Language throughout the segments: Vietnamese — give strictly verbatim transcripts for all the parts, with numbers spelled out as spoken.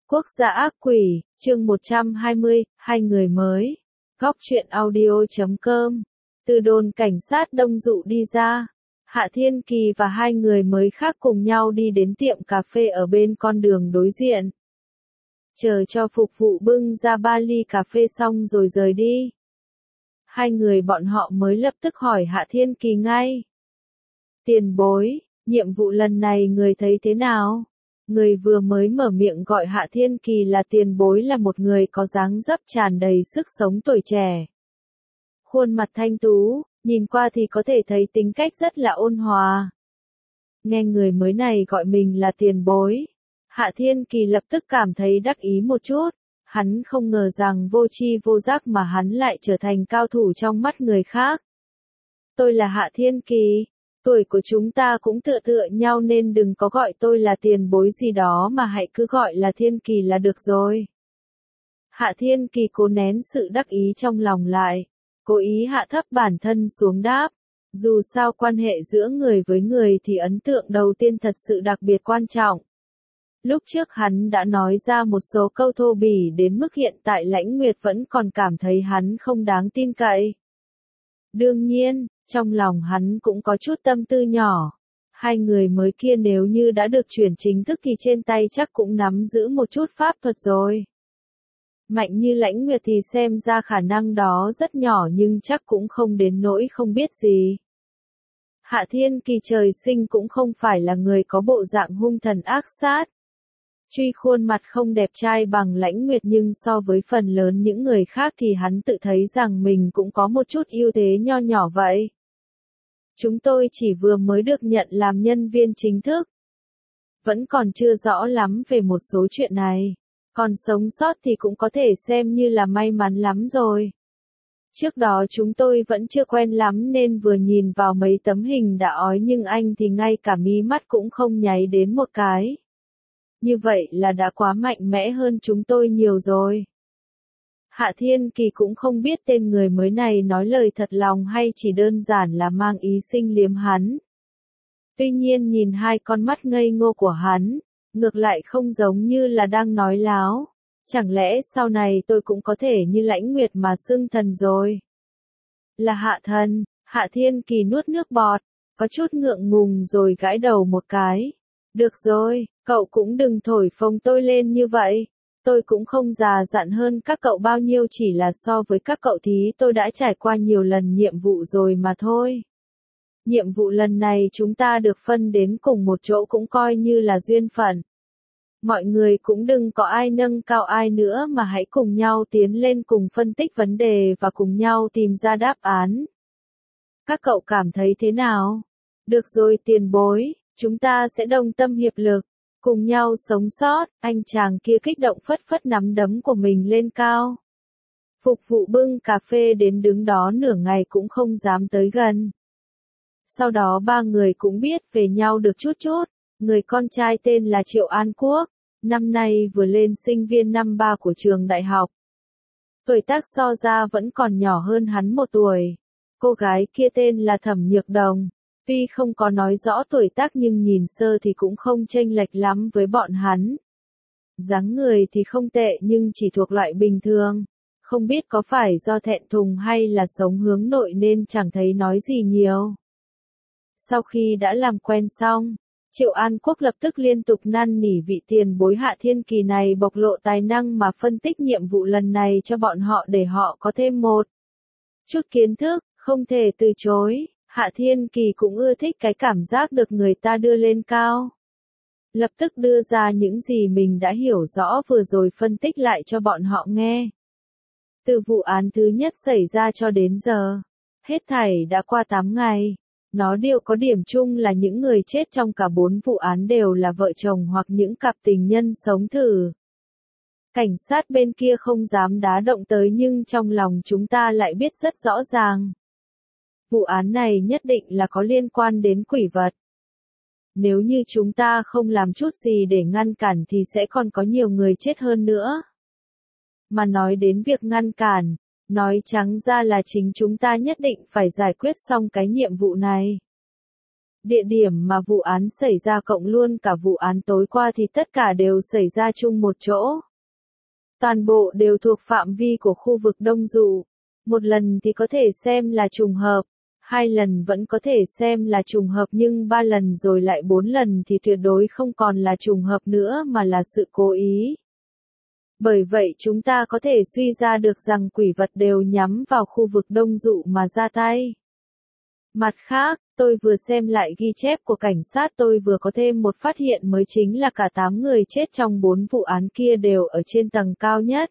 Quốc gia ác quỷ, chương một trăm hai mươi, hai người mới. Góc truyện audio chấm com. Từ đồn cảnh sát Đông Dụ đi ra, Hạ Thiên Kỳ và hai người mới khác cùng nhau đi đến tiệm cà phê ở bên con đường đối diện. Chờ cho phục vụ bưng ra ba ly cà phê xong rồi rời đi. Hai người bọn họ mới lập tức hỏi Hạ Thiên Kỳ ngay. Tiền bối, nhiệm vụ lần này người thấy thế nào? Người vừa mới mở miệng gọi Hạ Thiên Kỳ là tiền bối là một người có dáng dấp tràn đầy sức sống tuổi trẻ. Khuôn mặt thanh tú, nhìn qua thì có thể thấy tính cách rất là ôn hòa. Nghe người mới này gọi mình là tiền bối, Hạ Thiên Kỳ lập tức cảm thấy đắc ý một chút. Hắn không ngờ rằng vô tri vô giác mà hắn lại trở thành cao thủ trong mắt người khác. Tôi là Hạ Thiên Kỳ. Tuổi của chúng ta cũng tựa tựa nhau nên đừng có gọi tôi là tiền bối gì đó mà hãy cứ gọi là Thiên Kỳ là được rồi. Hạ Thiên Kỳ cố nén sự đắc ý trong lòng lại, cố ý hạ thấp bản thân xuống đáp. Dù sao quan hệ giữa người với người thì ấn tượng đầu tiên thật sự đặc biệt quan trọng. Lúc trước hắn đã nói ra một số câu thô bỉ đến mức hiện tại Lãnh Nguyệt vẫn còn cảm thấy hắn không đáng tin cậy. Đương nhiên, trong lòng hắn cũng có chút tâm tư nhỏ. Hai người mới kia nếu như đã được chuyển chính thức thì trên tay chắc cũng nắm giữ một chút pháp thuật rồi. Mạnh như Lãnh Nguyệt thì xem ra khả năng đó rất nhỏ nhưng chắc cũng không đến nỗi không biết gì. Hạ Thiên Kỳ trời sinh cũng không phải là người có bộ dạng hung thần ác sát. Tuy khuôn mặt không đẹp trai bằng Lãnh Nguyệt nhưng so với phần lớn những người khác thì hắn tự thấy rằng mình cũng có một chút ưu thế nho nhỏ vậy. Chúng tôi chỉ vừa mới được nhận làm nhân viên chính thức. Vẫn còn chưa rõ lắm về một số chuyện này. Còn sống sót thì cũng có thể xem như là may mắn lắm rồi. Trước đó chúng tôi vẫn chưa quen lắm nên vừa nhìn vào mấy tấm hình đã ói nhưng anh thì ngay cả mí mắt cũng không nháy đến một cái. Như vậy là đã quá mạnh mẽ hơn chúng tôi nhiều rồi. Hạ Thiên Kỳ cũng không biết tên người mới này nói lời thật lòng hay chỉ đơn giản là mang ý sinh liếm hắn. Tuy nhiên nhìn hai con mắt ngây ngô của hắn, ngược lại không giống như là đang nói láo. Chẳng lẽ sau này tôi cũng có thể như Lãnh Nguyệt mà xưng thần rồi? Là Hạ thần, Hạ Thiên Kỳ nuốt nước bọt, có chút ngượng ngùng rồi gãi đầu một cái. Được rồi, cậu cũng đừng thổi phồng tôi lên như vậy. Tôi cũng không già dặn hơn các cậu bao nhiêu, chỉ là so với các cậu thì tôi đã trải qua nhiều lần nhiệm vụ rồi mà thôi. Nhiệm vụ lần này chúng ta được phân đến cùng một chỗ cũng coi như là duyên phận. Mọi người cũng đừng có ai nâng cao ai nữa mà hãy cùng nhau tiến lên cùng phân tích vấn đề và cùng nhau tìm ra đáp án. Các cậu cảm thấy thế nào? Được rồi tiền bối, chúng ta sẽ đồng tâm hiệp lực. Cùng nhau sống sót, anh chàng kia kích động phất phất nắm đấm của mình lên cao. Phục vụ bưng cà phê đến đứng đó nửa ngày cũng không dám tới gần. Sau đó ba người cũng biết về nhau được chút chút, người con trai tên là Triệu An Quốc, năm nay vừa lên sinh viên năm ba của trường đại học. Tuổi tác so ra vẫn còn nhỏ hơn hắn một tuổi. Cô gái kia tên là Thẩm Nhược Đồng. Tuy không có nói rõ tuổi tác nhưng nhìn sơ thì cũng không chênh lệch lắm với bọn hắn. Dáng người thì không tệ nhưng chỉ thuộc loại bình thường. Không biết có phải do thẹn thùng hay là sống hướng nội nên chẳng thấy nói gì nhiều. Sau khi đã làm quen xong, Triệu An Quốc lập tức liên tục năn nỉ vị tiền bối Hạ Thiên Kỳ này bộc lộ tài năng mà phân tích nhiệm vụ lần này cho bọn họ để họ có thêm một chút kiến thức, không thể từ chối. Hạ Thiên Kỳ cũng ưa thích cái cảm giác được người ta đưa lên cao. Lập tức đưa ra những gì mình đã hiểu rõ vừa rồi phân tích lại cho bọn họ nghe. Từ vụ án thứ nhất xảy ra cho đến giờ, hết thảy đã qua tám ngày. Nó đều có điểm chung là những người chết trong cả bốn vụ án đều là vợ chồng hoặc những cặp tình nhân sống thử. Cảnh sát bên kia không dám đá động tới nhưng trong lòng chúng ta lại biết rất rõ ràng. Vụ án này nhất định là có liên quan đến quỷ vật. Nếu như chúng ta không làm chút gì để ngăn cản thì sẽ còn có nhiều người chết hơn nữa. Mà nói đến việc ngăn cản, nói trắng ra là chính chúng ta nhất định phải giải quyết xong cái nhiệm vụ này. Địa điểm mà vụ án xảy ra cộng luôn cả vụ án tối qua thì tất cả đều xảy ra chung một chỗ. Toàn bộ đều thuộc phạm vi của khu vực Đông Dụ. Một lần thì có thể xem là trùng hợp, hai lần vẫn có thể xem là trùng hợp nhưng ba lần rồi lại bốn lần thì tuyệt đối không còn là trùng hợp nữa mà là sự cố ý. Bởi vậy chúng ta có thể suy ra được rằng quỷ vật đều nhắm vào khu vực Đông Dụ mà ra tay. Mặt khác, tôi vừa xem lại ghi chép của cảnh sát tôi vừa có thêm một phát hiện mới chính là cả tám người chết trong bốn vụ án kia đều ở trên tầng cao nhất.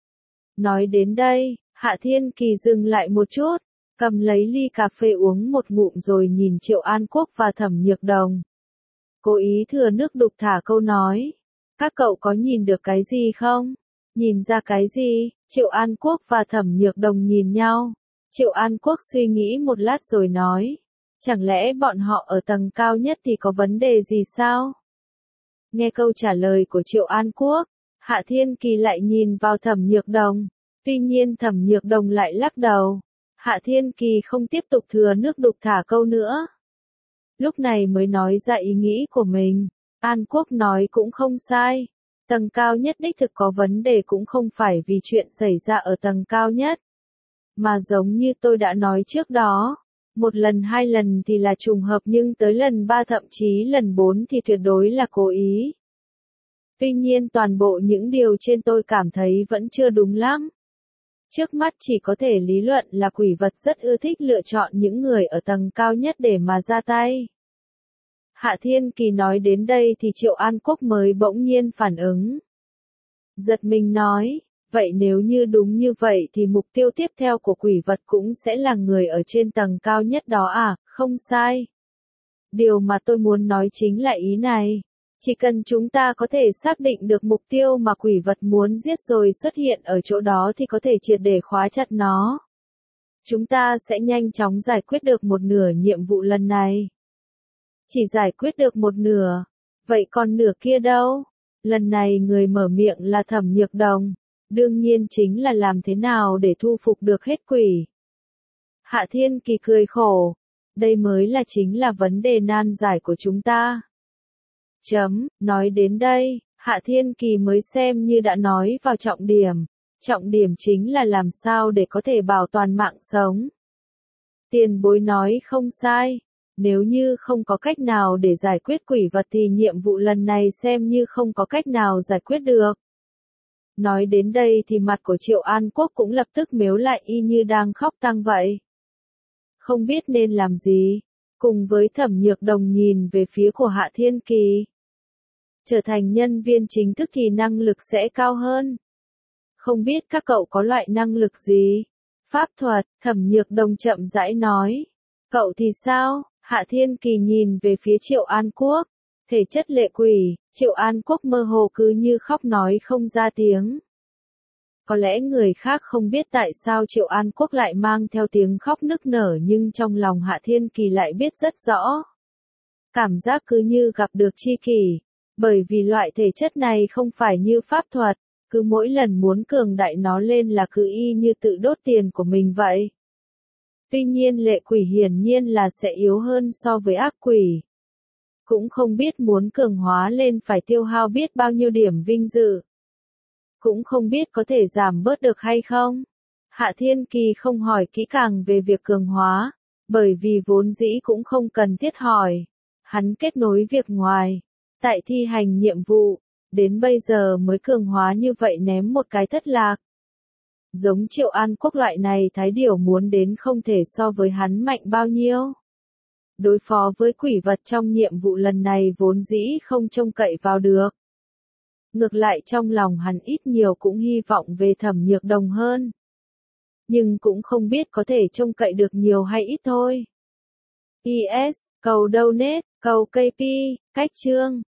Nói đến đây, Hạ Thiên Kỳ dừng lại một chút, cầm lấy ly cà phê uống một ngụm rồi nhìn Triệu An Quốc và Thẩm Nhược Đồng. Cố ý thừa nước đục thả câu nói. Các cậu có nhìn được cái gì không? Nhìn ra cái gì? Triệu An Quốc và Thẩm Nhược Đồng nhìn nhau. Triệu An Quốc suy nghĩ một lát rồi nói. Chẳng lẽ bọn họ ở tầng cao nhất thì có vấn đề gì sao? Nghe câu trả lời của Triệu An Quốc, Hạ Thiên Kỳ lại nhìn vào Thẩm Nhược Đồng. Tuy nhiên Thẩm Nhược Đồng lại lắc đầu. Hạ Thiên Kỳ không tiếp tục thừa nước đục thả câu nữa. Lúc này mới nói ra ý nghĩ của mình. An Quốc nói cũng không sai. Tầng cao nhất đích thực có vấn đề cũng không phải vì chuyện xảy ra ở tầng cao nhất. Mà giống như tôi đã nói trước đó, một lần hai lần thì là trùng hợp nhưng tới lần ba thậm chí lần bốn thì tuyệt đối là cố ý. Tuy nhiên toàn bộ những điều trên tôi cảm thấy vẫn chưa đúng lắm. Trước mắt chỉ có thể lý luận là quỷ vật rất ưa thích lựa chọn những người ở tầng cao nhất để mà ra tay. Hạ Thiên Kỳ nói đến đây thì Triệu An Quốc mới bỗng nhiên phản ứng. Giật mình nói, vậy nếu như đúng như vậy thì mục tiêu tiếp theo của quỷ vật cũng sẽ là người ở trên tầng cao nhất đó à, không sai. Điều mà tôi muốn nói chính là ý này. Chỉ cần chúng ta có thể xác định được mục tiêu mà quỷ vật muốn giết rồi xuất hiện ở chỗ đó thì có thể triệt để khóa chặt nó. Chúng ta sẽ nhanh chóng giải quyết được một nửa nhiệm vụ lần này. Chỉ giải quyết được một nửa. Vậy còn nửa kia đâu? Lần này người mở miệng là Thẩm Nhược Đồng. Đương nhiên chính là làm thế nào để thu phục được hết quỷ. Hạ Thiên Kỳ cười khổ. Đây mới là chính là vấn đề nan giải của chúng ta. Chấm, nói đến đây, Hạ Thiên Kỳ mới xem như đã nói vào trọng điểm. Trọng điểm chính là làm sao để có thể bảo toàn mạng sống. Tiền bối nói không sai. Nếu như không có cách nào để giải quyết quỷ vật thì nhiệm vụ lần này xem như không có cách nào giải quyết được. Nói đến đây thì mặt của Triệu An Quốc cũng lập tức mếu lại y như đang khóc tang vậy. Không biết nên làm gì, cùng với Thẩm Nhược Đồng nhìn về phía của Hạ Thiên Kỳ. Trở thành nhân viên chính thức thì năng lực sẽ cao hơn. Không biết các cậu có loại năng lực gì? Pháp thuật, Thẩm Nhược Đồng chậm rãi nói. Cậu thì sao? Hạ Thiên Kỳ nhìn về phía Triệu An Quốc. Thể chất lệ quỷ, Triệu An Quốc mơ hồ cứ như khóc nói không ra tiếng. Có lẽ người khác không biết tại sao Triệu An Quốc lại mang theo tiếng khóc nức nở nhưng trong lòng Hạ Thiên Kỳ lại biết rất rõ. Cảm giác cứ như gặp được tri kỷ, bởi vì loại thể chất này không phải như pháp thuật, cứ mỗi lần muốn cường đại nó lên là cứ y như tự đốt tiền của mình vậy. Tuy nhiên lệ quỷ hiển nhiên là sẽ yếu hơn so với ác quỷ. Cũng không biết muốn cường hóa lên phải tiêu hao biết bao nhiêu điểm vinh dự. Cũng không biết có thể giảm bớt được hay không. Hạ Thiên Kỳ không hỏi kỹ càng về việc cường hóa, bởi vì vốn dĩ cũng không cần thiết hỏi. Hắn kết nối việc ngoài, tại thi hành nhiệm vụ, đến bây giờ mới cường hóa như vậy ném một cái thất lạc. Giống Triệu An Quốc loại này thái điểu muốn đến không thể so với hắn mạnh bao nhiêu. Đối phó với quỷ vật trong nhiệm vụ lần này vốn dĩ không trông cậy vào được. Ngược lại trong lòng hắn ít nhiều cũng hy vọng về Thẩm Nhược Đồng hơn. Nhưng cũng không biết có thể trông cậy được nhiều hay ít thôi. i ét, cầu donate, cầu ca pê, cách chương.